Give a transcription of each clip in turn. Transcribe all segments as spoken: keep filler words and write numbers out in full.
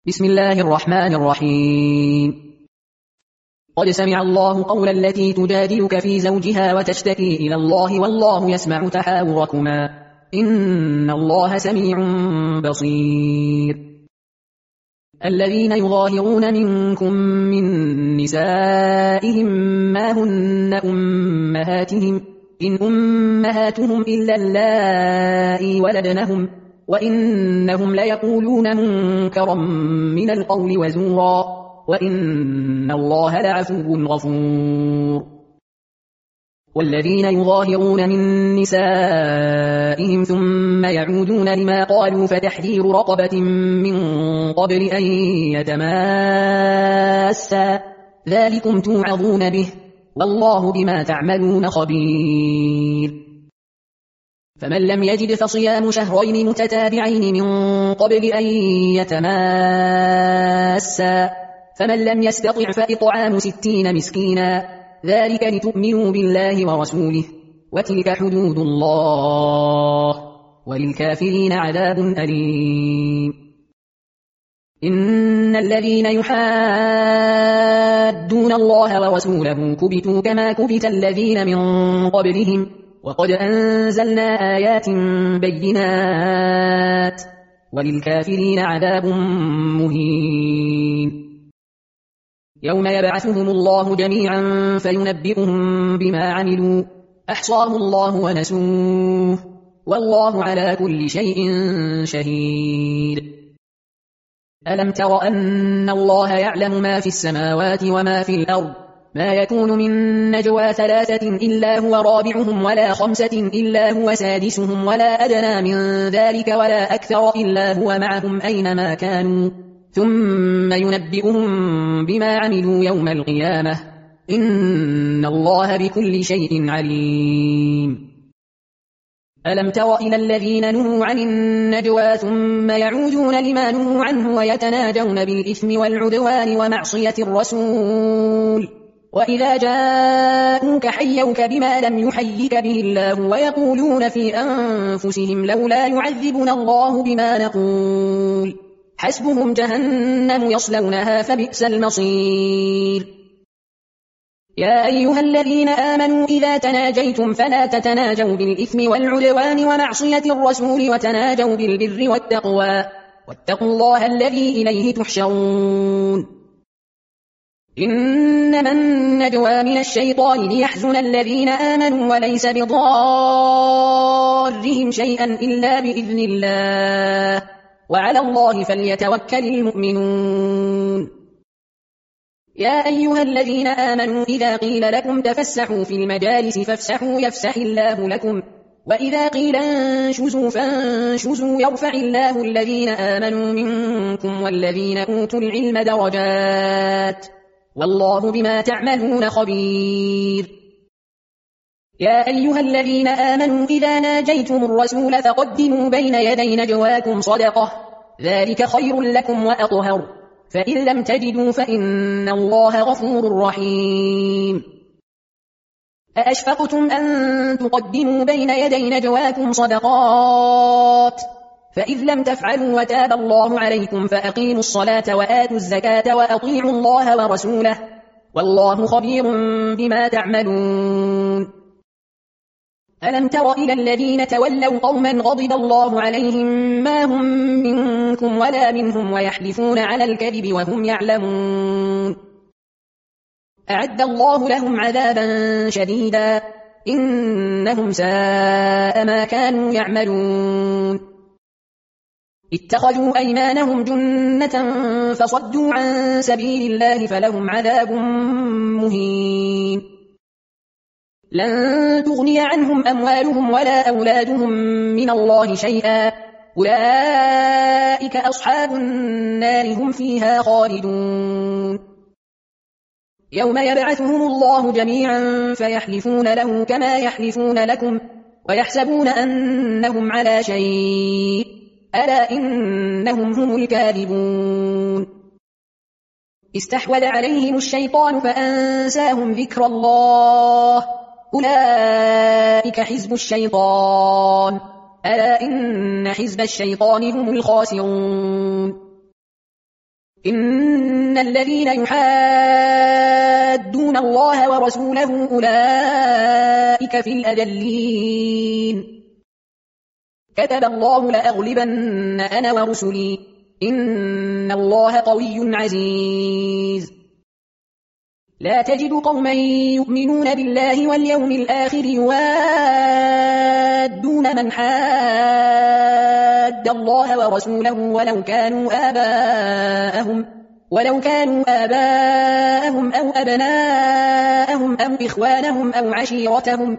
بسم الله الرحمن الرحيم. قد سمع الله قول التي تجادلك في زوجها وتشتكي إلى الله والله يسمع تحاوركما إن الله سميع بصير. الذين يظاهرون منكم من نسائهم ما هن أمهاتهم إن أمهاتهم إلا اللائي ولدنهم وإنهم ليقولون منكرا من القول وزورا وإن الله لعفو غفور. والذين يظاهرون من نسائهم ثم يعودون لما قالوا فتحرير رقبة من قبل أن يتماسا ذلكم توعظون به والله بما تعملون خبير. فمن لم يجد فصيام شهرين متتابعين من قبل أن يتماسا فمن لم يستطع فإطعام ستين مسكينا ذلك لتؤمنوا بالله ورسوله وتلك حدود الله وللكافرين عذاب أليم. إن الذين يحادون الله ورسوله كبتوا كما كبت الذين من قبلهم وقد أنزلنا آيات بينات وللكافرين عذاب مهين. يوم يبعثهم الله جميعا فينبئهم بما عملوا أحصاه الله ونسوه والله على كل شيء شهيد. ألم تر أن الله يعلم ما في السماوات وما في الأرض ما يكون من نجوى ثلاثة إلا هو رابعهم ولا خمسة إلا هو سادسهم ولا أدنى من ذلك ولا أكثر إلا هو معهم أينما كانوا ثم ينبئهم بما عملوا يوم القيامة إن الله بكل شيء عليم. ألم تر إلى الذين نهوا عن النجوى ثم يعودون لما نهوا عنه ويتناجون بالإثم والعدوان ومعصية الرسول وإذا جاءوك حيوك بما لم يحيك به الله ويقولون في أنفسهم لولا يعذبنا الله بما نقول حسبهم جهنم يصلونها فبئس المصير. يا أيها الذين آمنوا إذا تناجيتم فلا تتناجوا بالإثم والعدوان ومعصية الرسول وتناجوا بالبر والتقوى واتقوا الله الذي إليه تحشرون. إنما النجوى من الشيطان ليحزن الذين آمنوا وليس بضارهم شيئا إلا بإذن الله وعلى الله فليتوكل المؤمنون. يا أيها الذين آمنوا إذا قيل لكم تفسحوا في المجالس فافسحوا يفسح الله لكم وإذا قيل انشزوا فانشزوا يرفع الله الذين آمنوا منكم والذين أوتوا العلم درجات والله بما تعملون خبير. يا أيها الذين آمنوا إذا ناجيتم الرسول فقدموا بين يدي نجواكم صدقة ذلك خير لكم وأطهر فإن لم تجدوا فإن الله غفور رحيم. أأشفقتم أن تقدموا بين يدي نجواكم صدقات فإذ لم تفعلوا وتاب الله عليكم فأقيموا الصلاة وآتوا الزكاة وأطيعوا الله ورسوله والله خبير بما تعملون. ألم تر إلى الذين تولوا قوما غضب الله عليهم ما هم منكم ولا منهم ويحلفون على الكذب وهم يعلمون أعد الله لهم عذابا شديدا إنهم ساء ما كانوا يعملون. اتخذوا أيمانهم جنة فصدوا عن سبيل الله فلهم عذاب مهين. لن تغني عنهم أموالهم ولا أولادهم من الله شيئا أولئك أصحاب النار هم فيها خالدون. يوم يبعثهم الله جميعا فيحلفون له كما يحلفون لكم ويحسبون أنهم على شيء ألا إنهم هم الكاذبون. استحوذ عليهم الشيطان فأنساهم ذكر الله أولئك حزب الشيطان ألا إن حزب الشيطان هم الخاسرون. إن الذين يحادون الله ورسوله أولئك في الأذلين كتب الله لأغلبن أنا ورسلي إن الله قوي عزيز لا تجد قوما يؤمنون بالله واليوم الآخر يوادون من حاد الله ورسوله ولو كانوا آباءهم ولو كانوا آباءهم أو أبناءهم أو إخوانهم أو عشيرتهم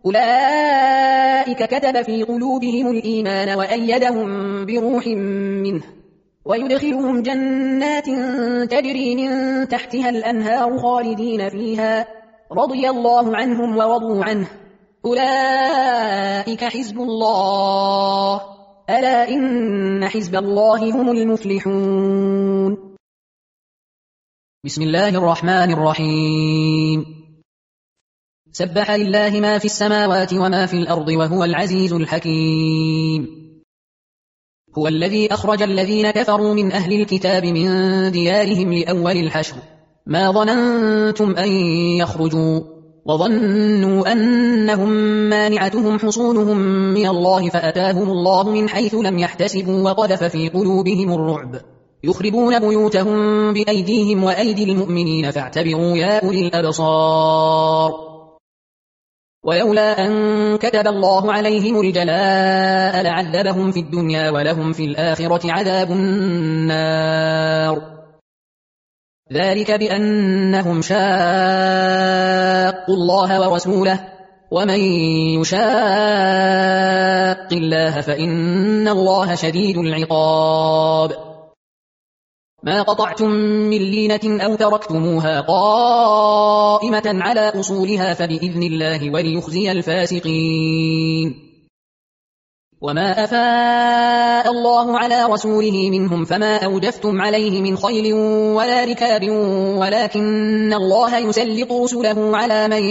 أولئك كتب في قلوبهم الإيمان وأيدهم بروح منه ويدخلهم جنات تجري من تحتها الأنهار خالدين فيها رضي الله عنهم ورضوا عنه أولئك حزب الله ألا إن حزب الله هم المفلحون. بسم الله الرحمن الرحيم. سبح لله ما في السماوات وما في الأرض وهو العزيز الحكيم. هو الذي أخرج الذين كفروا من أهل الكتاب من ديارهم لأول الحشر ما ظننتم أن يخرجوا وظنوا أنهم مانعتهم حصونهم من الله فأتاهم الله من حيث لم يحتسبوا وقذف في قلوبهم الرعب يخربون بيوتهم بأيديهم وأيدي المؤمنين فاعتبروا يا أولي الأبصار. ولولا أن كتب الله عليهم الجلاء لعذبهم في الدنيا ولهم في الآخرة عذاب النار ذلك بأنهم شاقوا الله ورسوله ومن يشاق الله فإن الله شديد العقاب. ما قطعتم من لينة أو تركتموها قائمة على أصولها فبإذن الله وليخزي الفاسقين. وما أفاء الله على رسوله منهم فما أوجفتم عليه من خيل ولا ركاب ولكن الله يسلط رسله على من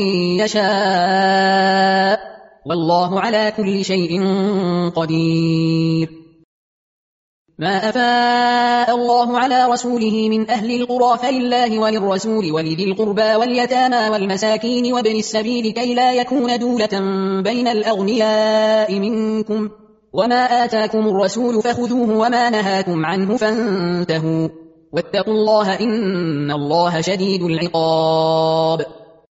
يشاء والله على كل شيء قدير. ما أفاء الله على رسوله من أهل القرى فلله وللرسول ولذي القربى واليتامى والمساكين وابن السبيل كي لا يكون دولة بين الأغنياء منكم وما آتاكم الرسول فخذوه وما نهاكم عنه فانتهوا واتقوا الله إن الله شديد العقاب.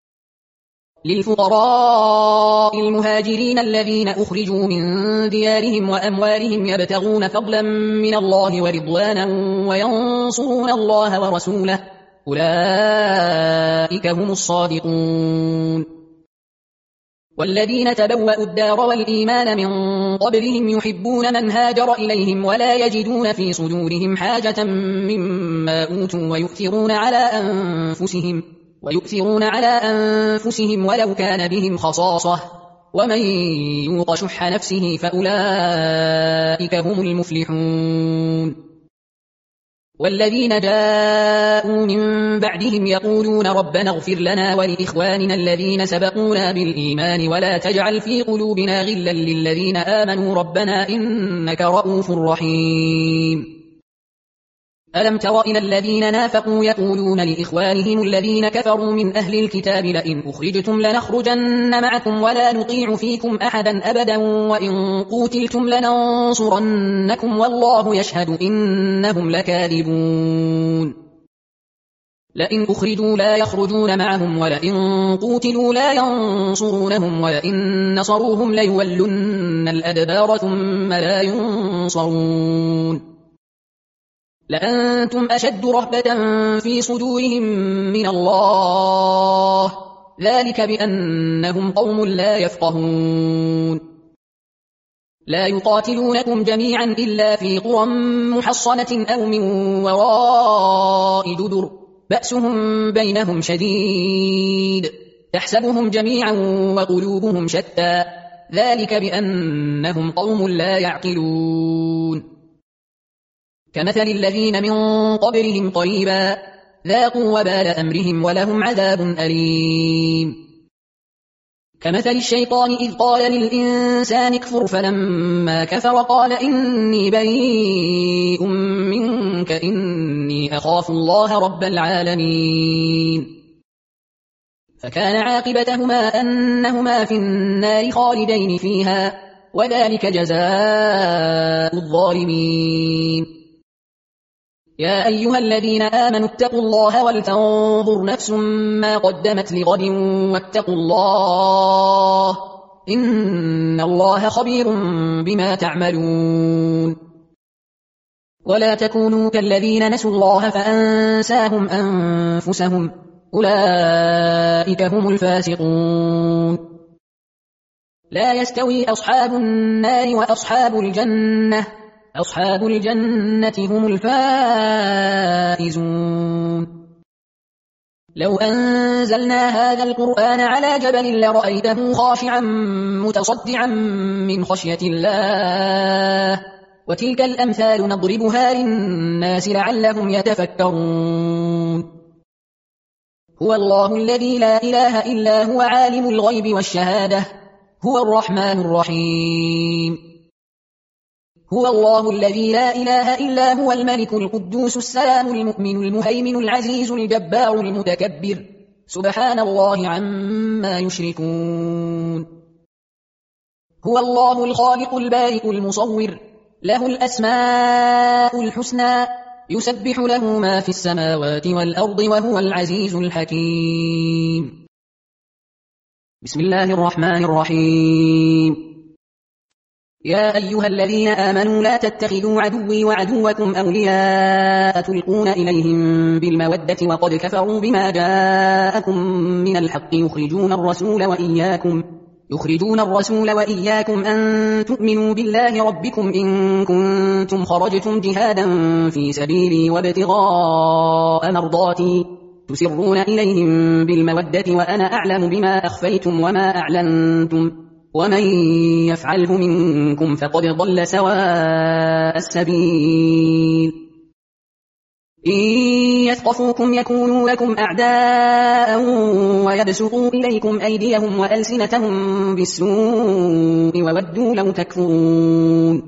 للفقراء المهاجرين الذين أخرجوا من ديارهم وأموالهم يبتغون فضلا من الله ورضوانا وينصرون الله ورسوله أولئك هم الصادقون. والذين تبوأوا الدار والإيمان من قبلهم يحبون من هاجر إليهم ولا يجدون في صدورهم حاجة مما أوتوا ويؤثرون على أنفسهم ويؤثرون على أنفسهم ولو كان بهم خصاصة ومن يوق شح نفسه فأولئك هم المفلحون. والذين جاءوا من بعدهم يقولون ربنا اغفر لنا ولإخواننا الذين سبقونا بالإيمان ولا تجعل في قلوبنا غلا للذين آمنوا ربنا إنك رؤوف رحيم. ألم تر إلى الذين نافقوا يقولون لإخوانهم الذين كفروا من أهل الكتاب لئن أخرجتم لنخرجن معكم ولا نطيع فيكم أحدا أبدا وإن قوتلتم لننصرنكم والله يشهد إنهم لكاذبون. لئن أخرجوا لا يخرجون معهم ولئن قوتلوا لا ينصرونهم ولئن نصروهم ليولن الأدبار ثم لا ينصرون. لأنتم أشد رهبة في صدورهم من الله ذلك بأنهم قوم لا يفقهون. لا يقاتلونكم جميعا إلا في قرى محصنة أو من وراء جدر بأسهم بينهم شديد تحسبهم جميعا وقلوبهم شتى ذلك بأنهم قوم لا يعقلون. كمثل الذين من قبلهم قريبا ذاقوا وبال أمرهم ولهم عذاب أليم. كمثل الشيطان إذ قال للإنسان اكفر فلما كفر قال إني بريء منك إني أخاف الله رب العالمين فكان عاقبتهما أنهما في النار خالدين فيها وذلك جزاء الظالمين يا أيها الذين آمنوا اتقوا الله ولتنظر نفس ما قدمت لغد واتقوا الله إن الله خبير بما تعملون ولا تكونوا كالذين نسوا الله فأنساهم أنفسهم أولئك هم الفاسقون لا يستوي أصحاب النار وأصحاب الجنة أصحاب الجنة هم الفائزون لو أنزلنا هذا القرآن على جبل لرأيته خاشعا متصدعا من خشية الله وتلك الأمثال نضربها للناس لعلهم يتفكرون هو الله الذي لا إله إلا هو عالم الغيب والشهادة هو الرحمن الرحيم هو الله الذي لا إله إلا هو الملك القدوس السلام المؤمن المهيمن العزيز الجبار المتكبر سبحان الله عما يشركون هو الله الخالق البارئ المصور له الأسماء الحسنى يسبح له ما في السماوات والأرض وهو العزيز الحكيم بسم الله الرحمن الرحيم يا أيها الذين آمنوا لا تتخذوا عدوي وعدوكم أولياء تلقون إليهم بالمودة وقد كفروا بما جاءكم من الحق يخرجون الرسول وإياكم يخرجون الرسول وإياكم أن تؤمنوا بالله ربكم إن كنتم خرجتم جهادا في سبيلي وابتغاء مرضاتي تسرون إليهم بالمودة وأنا أعلم بما أخفيتم وما أعلنتم ومن يفعله منكم فقد ضل سواء السبيل إن يثقفوكم يكونوا لكم أعداء ويبسطوا إليكم أيديهم وألسنتهم بالسوء وودوا لو تكفرون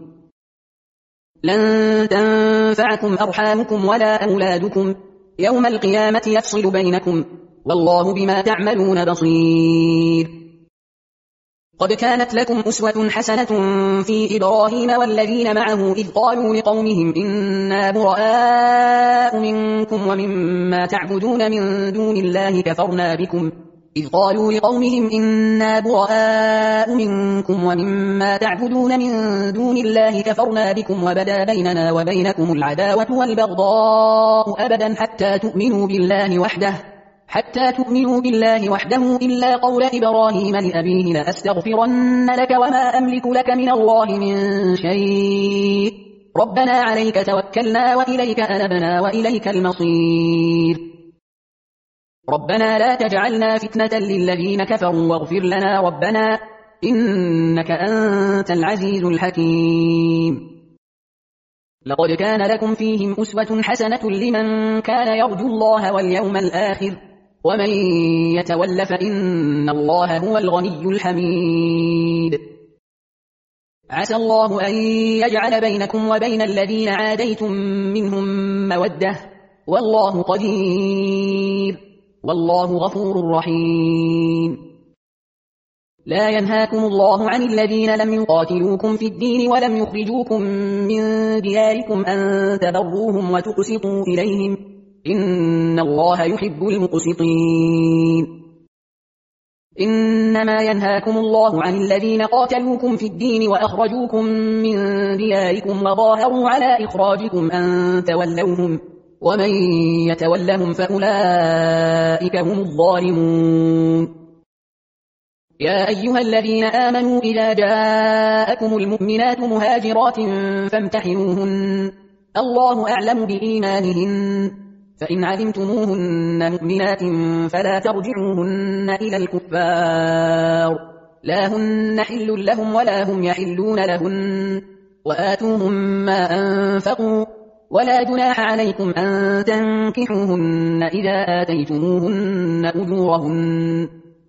لن تنفعكم أرحامكم ولا أولادكم يوم القيامة يفصل بينكم والله بما تعملون بصير قد كانت لكم أسوة حسنة في إبراهيم والذين معه إذ قالوا لقومهم إنا براء منكم ومما تعبدون من دون الله كفرنا بكم إذ قالوا لقومهم إنا براء منكم ومما تعبدون من دون الله كفرنا بكم وبدا بيننا وبينكم العداوة والبغضاء أبدا حتى تؤمنوا بالله وحده حتى تؤمنوا بالله وحده إلا قول إبراهيم لأبيه لأستغفرن لك وما أملك لك من الله من شيء ربنا عليك توكلنا وإليك أنبنا وإليك المصير ربنا لا تجعلنا فتنة للذين كفروا واغفر لنا ربنا إنك أنت العزيز الحكيم لقد كان لكم فيهم أسوة حسنة لمن كان يرجو الله واليوم الآخر ومن يتول فإن الله هو الغني الحميد عسى الله أن يجعل بينكم وبين الذين عاديتم منهم مودة والله قدير والله غفور رحيم لا ينهاكم الله عن الذين لم يقاتلوكم في الدين ولم يخرجوكم من دياركم أن تبروهم وتقسطوا إليهم إن الله يحب المقسطين إنما ينهاكم الله عن الذين قاتلوكم في الدين وأخرجوكم من دياركم وظاهروا على إخراجكم أن تولوهم ومن يتولهم فأولئك هم الظالمون يا أيها الذين آمنوا إذا جاءكم المؤمنات مهاجرات فامتحنوهن الله أعلم بإيمانهن فإن علمتموهن مؤمنات فلا ترجعوهن إلى الكفار لا هن حل لهم ولا هم يحلون لهن وآتوهم ما أنفقوا ولا جناح عليكم أن تنكحوهن إذا آتيتموهن أجورهن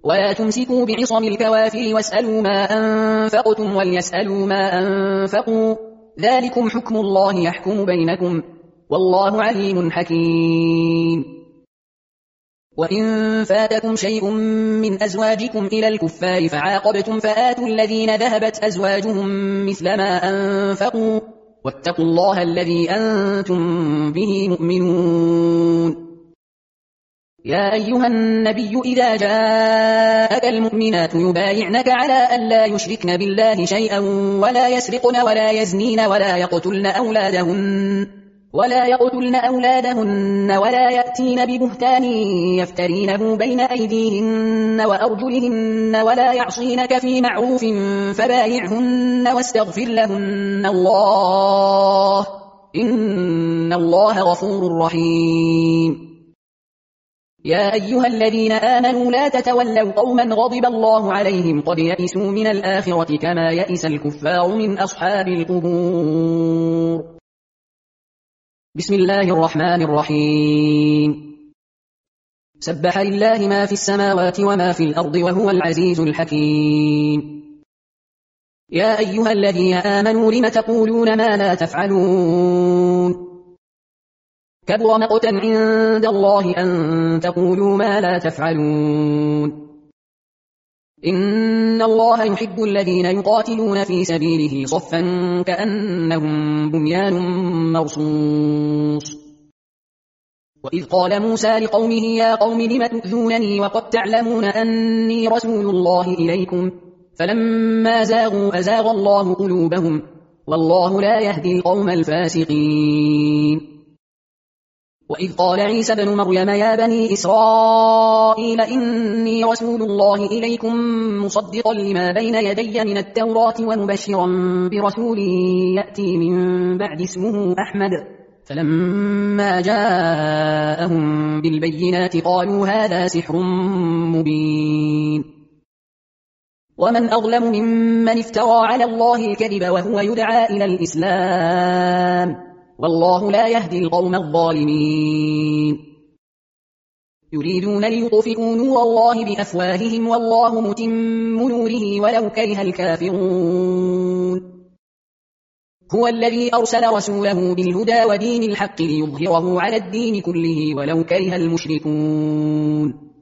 ولا تمسكوا بعصم الكوافر واسألوا ما أنفقتم وليسألوا ما أنفقوا ذلكم حكم الله يحكم بينكم والله عليم حكيم. وإن فاتكم شيء من أزواجكم إلى الكفار فعاقبتم فآتوا الذين ذهبت أزواجهم مثل ما أنفقوا واتقوا الله الذي أنتم به مؤمنون. يا أيها النبي إذا جاءك المؤمنات يبايعنك على أن لا يشركن بالله شيئا ولا يسرقن ولا يزنين ولا يقتلن أولادهن ولا يقتلن أولادهن ولا يأتين ببهتان يفترينه بين أيديهن وأرجلهن ولا يعصينك في معروف فبايعهن واستغفر لهن الله إن الله غفور رحيم. يا أيها الذين آمنوا لا تتولوا قوما غضب الله عليهم قد يئسوا من الآخرة كما يئس الكفار من أصحاب القبور. بسم الله الرحمن الرحيم. سبح لله ما في السماوات وما في الأرض وهو العزيز الحكيم. يا أيها الذين آمنوا لم تقولون ما لا تفعلون كبر مقتا عند الله أن تقولوا ما لا تفعلون. إن الله يحب الذين يقاتلون في سبيله صفا كأنهم بنيان مرصوص. وإذ قال موسى لقومه يا قوم لم تؤذونني وقد تعلمون أني رسول الله إليكم فلما زاغوا أزاغ الله قلوبهم والله لا يهدي القوم الفاسقين. وإذ قال عيسى بن مريم يا بني إسرائيل إني رسول الله إليكم مصدقا لما بين يدي من التوراة ومبشرا برسول يأتي من بعد اسمه أحمد فلما جاءهم بالبينات قالوا هذا سحر مبين. ومن أظلم ممن افترى على الله الكذب وهو يدعى إلى الإسلام والله لا يهدي القوم الظالمين. يريدون ليطفئوا نور الله بأفواههم والله متم نوره ولو كره الكافرون. هو الذي أرسل رسوله بالهدى ودين الحق ليظهره على الدين كله ولو كره المشركون.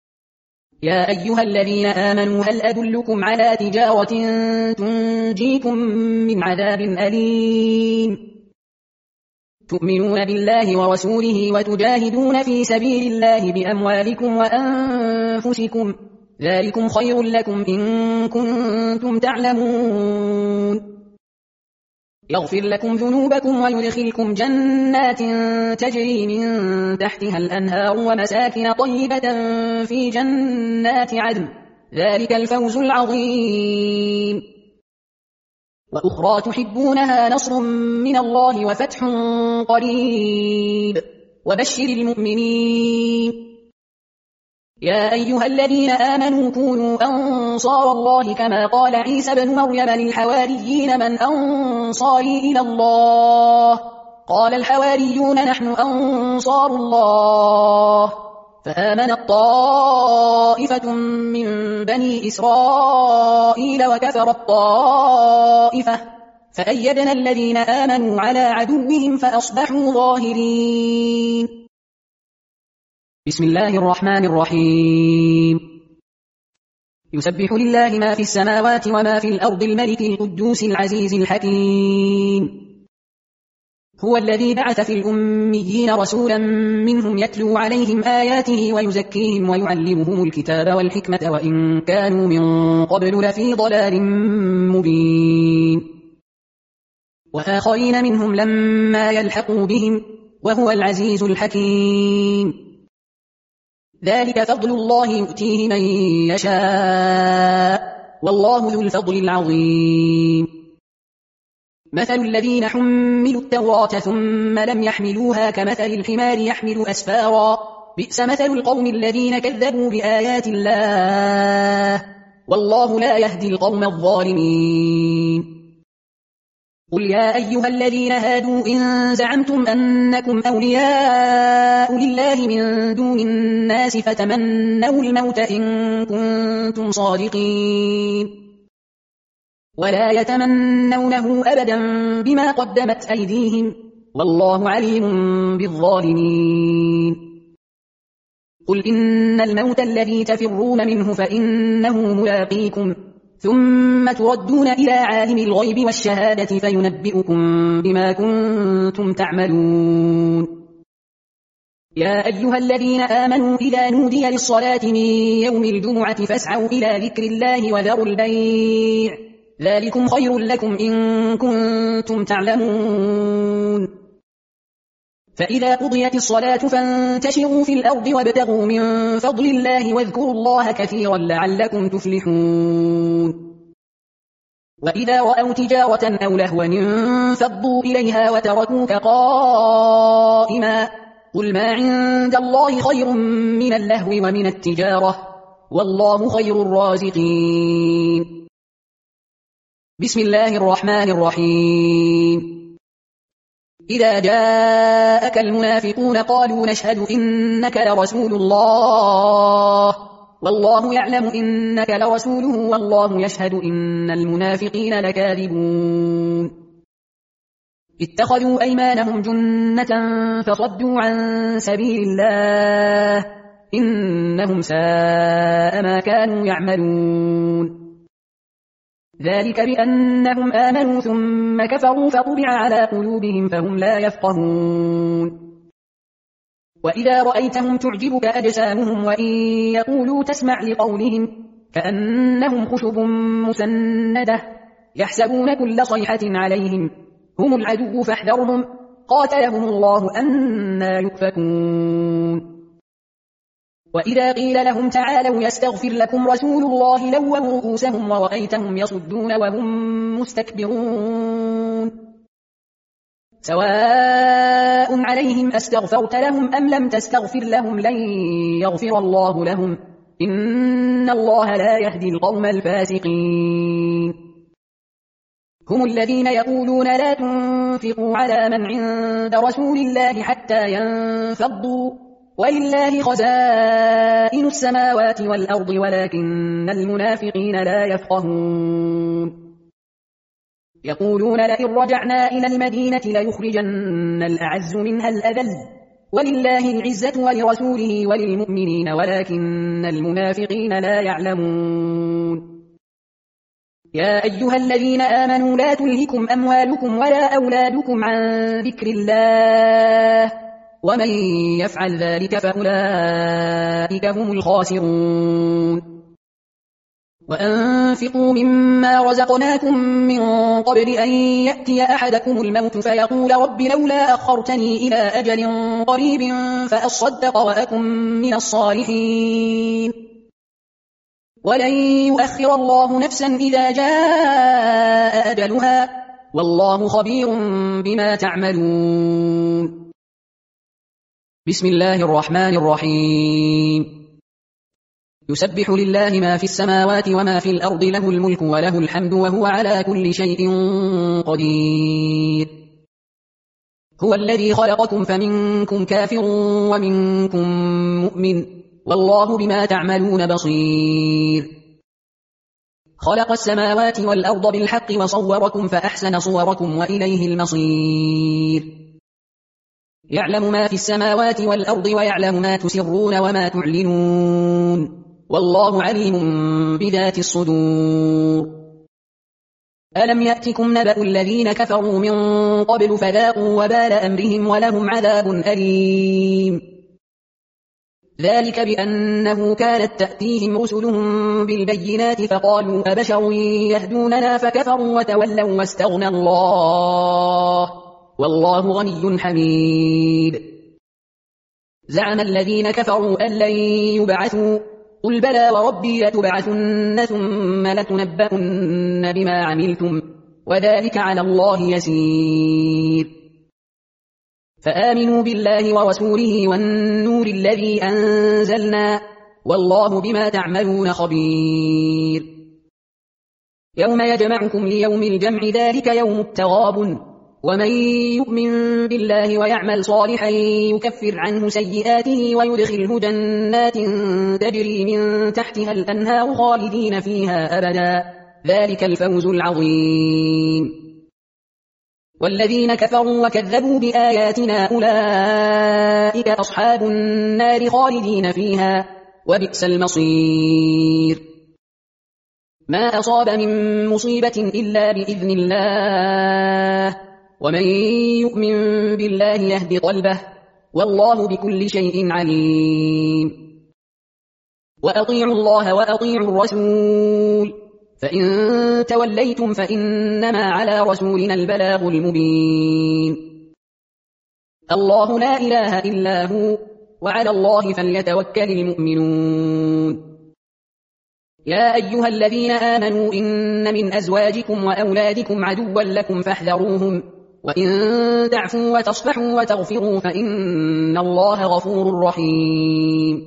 يا أيها الذين آمنوا هل أدلكم على تجارة تنجيكم من عذاب أليم تؤمنون بالله ورسوله وتجاهدون في سبيل الله بأموالكم وأنفسكم ذلكم خير لكم إن كنتم تعلمون. يغفر لكم ذنوبكم ويدخلكم جنات تجري من تحتها الأنهار ومساكن طيبة في جنات عدن ذلك الفوز العظيم. وأخرى تحبونها نصر من الله وفتح قريب وبشر المؤمنين. يا أيها الذين آمنوا كونوا أنصار الله كما قال عيسى بن مريم للحواريين من أنصاري إلى الله قال الحواريون نحن أنصار الله فآمنت طائفة من بني إسرائيل وكفرت طائفة فأيدنا الذين آمنوا على عدوهم فأصبحوا ظاهرين. بسم الله الرحمن الرحيم. يسبح لله ما في السماوات وما في الأرض الملك القدوس العزيز الحكيم. هو الذي بعث في الأميين رسولا منهم يتلو عليهم آياته ويزكيهم ويعلمهم الكتاب والحكمة وإن كانوا من قبل لفي ضلال مبين. وآخرين منهم لما يلحقوا بهم وهو العزيز الحكيم. ذلك فضل الله يؤتيه من يشاء والله ذو الفضل العظيم. مثل الذين حملوا التوراة ثم لم يحملوها كمثل الحمار يحمل أسفارا بئس مثل القوم الذين كذبوا بآيات الله والله لا يهدي القوم الظالمين. قل يا أيها الذين هادوا إن زعمتم أنكم أولياء لله من دون الناس فتمنوا الموت إن كنتم صادقين ولا يتمنونه أبدا بما قدمت أيديهم والله عليم بالظالمين قل إن الموت الذي تفرون منه فإنه ملاقيكم ثم تردون إلى عالم الغيب والشهادة فينبئكم بما كنتم تعملون يا أيها الذين آمنوا إذا نودي للصلاة من يوم الجمعة فاسعوا إلى ذكر الله وذروا البيع ذلكم خير لكم إن كنتم تعلمون فإذا قضيت الصلاة فانتشروا في الأرض وابتغوا من فضل الله واذكروا الله كثيرا لعلكم تفلحون وإذا رأوا تجارة أو لهوا انفضوا إليها وتركوك قائما قل ما عند الله خير من اللهو ومن التجارة والله خير الرازقين بسم الله الرحمن الرحيم إذا جاءك المنافقون قالوا نشهد إنك لرسول الله والله يعلم إنك لرسوله والله يشهد إن المنافقين لكاذبون اتخذوا أيمانهم جنة فصدوا عن سبيل الله إنهم ساء ما كانوا يعملون ذلك بأنهم آمنوا ثم كفروا فطبع على قلوبهم فهم لا يفقهون وإذا رأيتهم تعجبك أجسامهم وإن يقولوا تسمع لقولهم كأنهم خشب مسندة يحسبون كل صيحة عليهم هم العدو فاحذرهم قاتلهم الله أنى يؤفكون وإذا قيل لهم تعالوا يستغفر لكم رسول الله لووا رؤوسهم ورأيتهم يصدون وهم مستكبرون سواء عليهم أستغفرت لهم أم لم تستغفر لهم لن يغفر الله لهم إن الله لا يهدي القوم الفاسقين هم الذين يقولون لا تنفقوا على من عند رسول الله حتى ينفضوا ولله خزائن السماوات والأرض ولكن المنافقين لا يفقهون يقولون لئن رجعنا إلى المدينة ليخرجن الأعز منها الأذل ولله العزة ولرسوله وللمؤمنين ولكن المنافقين لا يعلمون يا أيها الذين آمنوا لا تلهكم أموالكم ولا أولادكم عن ذكر الله ومن يفعل ذلك فأولئك هم الخاسرون وأنفقوا مما رزقناكم من قبل أن يأتي أحدكم الموت فيقول رب لولا أخرتني إلى أجل قريب فأصدق وأكن من الصالحين ولن يؤخر الله نفسا إذا جاء أجلها والله خبير بما تعملون بسم الله الرحمن الرحيم يسبح لله ما في السماوات وما في الأرض له الملك وله الحمد وهو على كل شيء قدير هو الذي خلقكم فمنكم كافر ومنكم مؤمن والله بما تعملون بصير خلق السماوات والأرض بالحق وصوركم فأحسن صوركم وإليه المصير يعلم ما في السماوات والأرض ويعلم ما تسرون وما تعلنون والله عليم بذات الصدور ألم يأتكم نبأ الذين كفروا من قبل فذاقوا وبال أمرهم ولهم عذاب أليم ذلك بأنه كانت تأتيهم رسلهم بالبينات فقالوا أبشر يهدوننا فكفروا وتولوا واستغنى الله والله غني حميد زعم الذين كفروا أن لن يبعثوا قل بلى وربي لتبعثن ثم لتنبؤن بما عملتم وذلك على الله يسير فآمنوا بالله ورسوله والنور الذي أنزلنا والله بما تعملون خبير يوم يجمعكم ليوم الجمع ذلك يوم التغابن ومن يؤمن بالله ويعمل صالحا يكفر عنه سيئاته ويدخله جنات تجري من تحتها الأنهار خالدين فيها أبدا ذلك الفوز العظيم والذين كفروا وكذبوا بآياتنا أولئك أصحاب النار خالدين فيها وبئس المصير ما أصاب من مصيبة إلا بإذن الله ومن يؤمن بالله يهد قلبه والله بكل شيء عليم وأطيعوا الله وأطيعوا الرسول فإن توليتم فإنما على رسولنا البلاغ المبين الله لا إله إلا هو وعلى الله فليتوكل المؤمنون يا أيها الذين آمنوا إن من أزواجكم وأولادكم عدوا لكم فاحذروهم وإن تعفوا وتصفحوا وتغفروا فإن الله غفور رحيم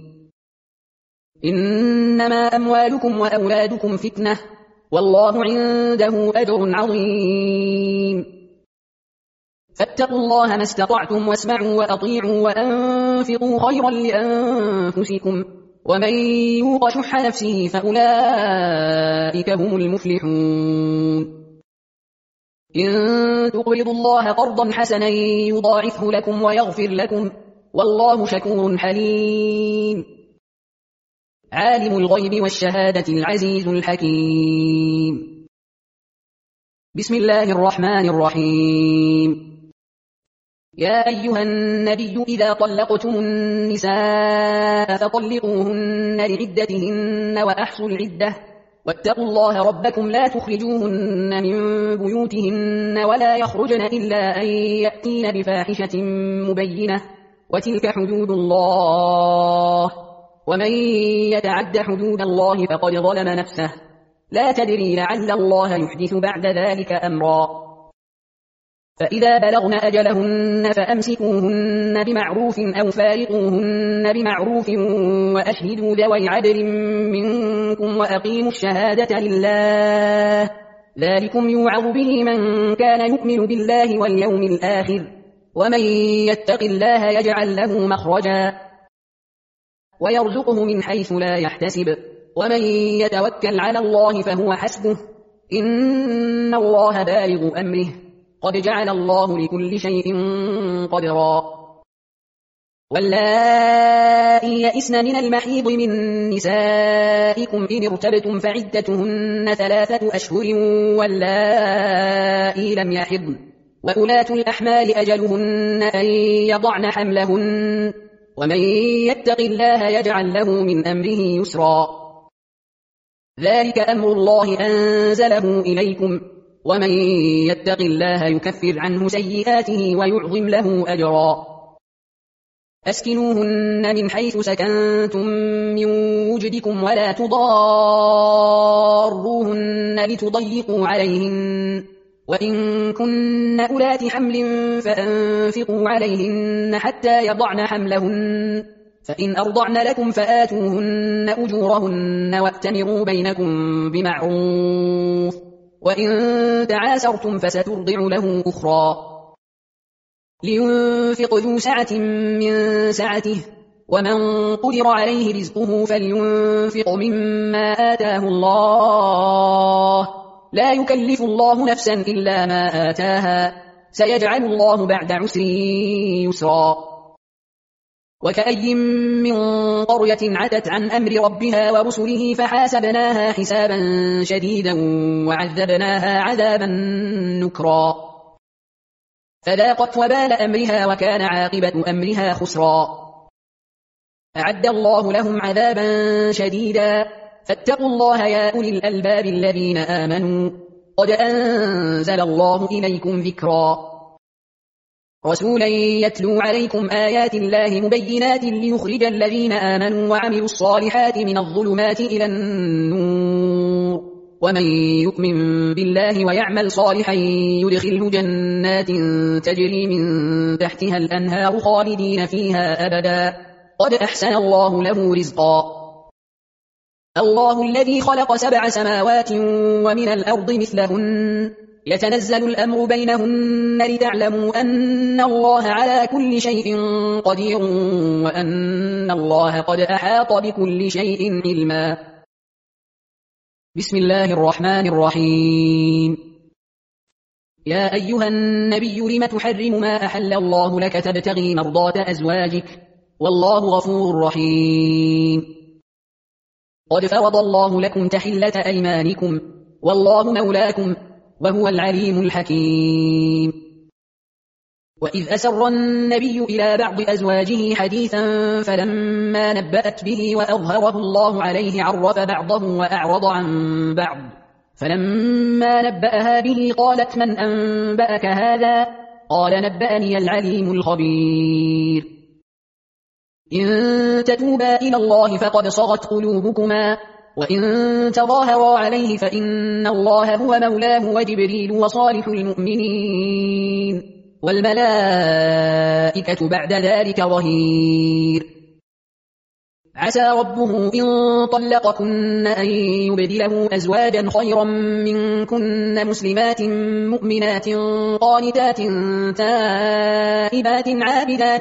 إنما أموالكم وأولادكم فتنة والله عنده أجر عظيم فاتقوا الله ما استطعتم واسمعوا وأطيعوا وأنفقوا خيرا لأنفسكم ومن يوق شح نفسه فأولئك هم المفلحون إن تقرضوا الله قرضا حسنا يضاعفه لكم ويغفر لكم والله شكور حليم عالم الغيب والشهادة العزيز الحكيم بسم الله الرحمن الرحيم يا أيها النبي إذا طلقتم النساء فطلقوهن لعدتهن وأحصوا العدة واتقوا الله ربكم لا تخرجوهن من بيوتهن ولا يخرجن إلا أن يأتين بفاحشة مبينة وتلك حدود الله ومن يتعد حدود الله فقد ظلم نفسه لا تدري لعل الله يحدث بعد ذلك أمرا فإذا بلغن أجلهن فأمسكوهن بمعروف أو فارقوهن بمعروف وأشهدوا ذوي عدل منكم وأقيموا الشهادة لله ذلكم يوعظ به من كان يؤمن بالله واليوم الآخر ومن يتق الله يجعل له مخرجا ويرزقه من حيث لا يحتسب ومن يتوكل على الله فهو حسبه إن الله بالغ أمره قد جعل الله لكل شيء قدرا واللائي يئسن من المحيض من نسائكم إن ارتبتم فعدتهن ثلاثة أشهر واللائي لم يحضن وأولاة الأحمال أجلهن أن يضعن حملهن ومن يتق الله يجعل له من أمره يسرا ذلك أمر الله أنزله إليكم ومن يتق الله يكفر عنه سيئاته ويعظم له أجرا أسكنوهن من حيث سكنتم من وجدكم ولا تضاروهن لتضيقوا عليهن وإن كن أولات حمل فأنفقوا عليهن حتى يضعن حملهن فإن أرضعن لكم فآتوهن أجورهن وأتمروا بينكم بمعروف وإن تعاسرتم فسترضع له أخرى لينفق ذو سعة من سعته ومن قدر عليه رزقه فلينفق مما آتاه الله لا يكلف الله نفسا إلا ما آتاها سيجعل الله بعد عسر يسرا وكأي من قرية عتت عن أمر ربها ورسله فحاسبناها حسابا شديدا وعذبناها عذابا نكرا فذاقت وبال أمرها وكان عاقبة أمرها خسرا أعد الله لهم عذابا شديدا فاتقوا الله يا أولي الألباب الذين آمنوا قد أنزل الله إليكم ذكرا رسولا يتلو عليكم آيات الله مبينات ليخرج الذين آمنوا وعملوا الصالحات من الظلمات إلى النور ومن يؤمن بالله ويعمل صالحا يدخله جنات تجري من تحتها الأنهار خالدين فيها أبدا قد أحسن الله له رزقا الله الذي خلق سبع سماوات ومن الأرض مثلهن يتنزل الأمر بينهن لتعلموا أن الله على كل شيء قدير وأن الله قد أحاط بكل شيء علما. بسم الله الرحمن الرحيم. يا أيها النبي لم تحرم ما أحل الله لك تبتغي مرضات أزواجك والله غفور رحيم. قد فرض الله لكم تحلة أيمانكم والله مولاكم وهو العليم الحكيم. وإذ أسر النبي إلى بعض أزواجه حديثا فلما نبأت به وأظهره الله عليه عرف بعضه وأعرض عن بعض فلما نبأها به قالت من أنبأك هذا؟ قال نبأني العليم الخبير. إن تتوبا إلى الله فقد صغت قلوبكما وإن تظاهرا عليه فإن الله هو مولاه وجبريل وصالح المؤمنين والملائكة بعد ذلك ظهير. عسى ربه إن طلقكن أن يبدله أزواجا خيرا منكن مسلمات مؤمنات قانتات تائبات عابدات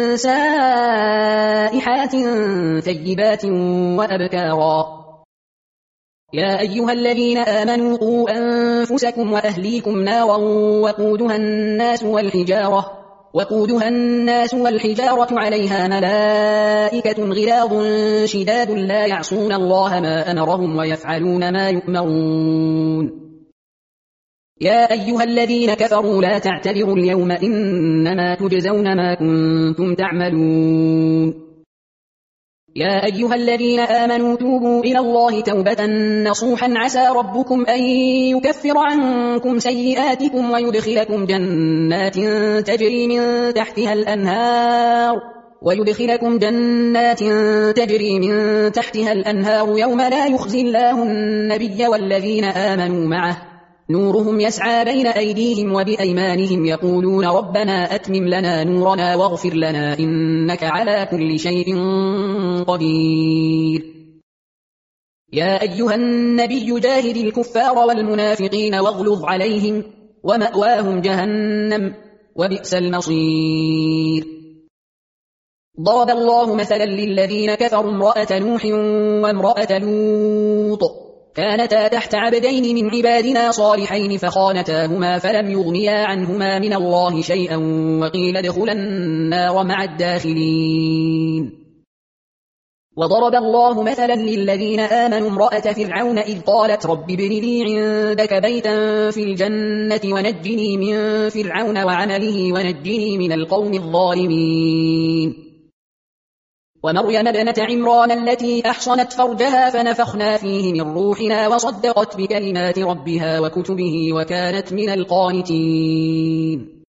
سائحات ثيبات وأبكارا. يا أيها الذين آمنوا قوا أنفسكم وأهليكم نارا وقودها الناس والحجارة وقودها الناس والحجارة عليها ملائكة غلاظ شداد لا يعصون الله ما أمرهم ويفعلون ما يؤمرون. يا أيها الذين كفروا لا تعتذروا اليوم إنما تجزون ما كنتم تعملون. يا أيها الذين آمنوا توبوا إلى الله توبة نصوحا عسى ربكم أن يكفر عنكم سيئاتكم ويدخلكم جنات تجري من تحتها الأنهار ويدخلكم جنات تجري من تحتها الأنهار يوم لا يخزي الله النبي والذين آمنوا معه نورهم يسعى بين أيديهم وبأيمانهم يقولون ربنا أتمم لنا نورنا واغفر لنا إنك على كل شيء قدير. يا أيها النبي جاهد الكفار والمنافقين واغلظ عليهم ومأواهم جهنم وبئس المصير. ضرب الله مثلا للذين كفروا امرأة نوح وامرأة لوط كانتا تحت عبدين من عبادنا صالحين فخانتاهما فلم يغنيا عنهما من الله شيئا وقيل ادخلا النار مع الداخلين. وضرب الله مثلا للذين آمنوا امرأة فرعون إذ قالت رب ابن لي عندك بيتا في الجنة ونجني من فرعون وعمله ونجني من القوم الظالمين. ومريم ابنة عمران التي أحصنت فرجها فنفخنا فيه من روحنا وصدقت بكلمات ربها وكتبه وكانت من القانتين.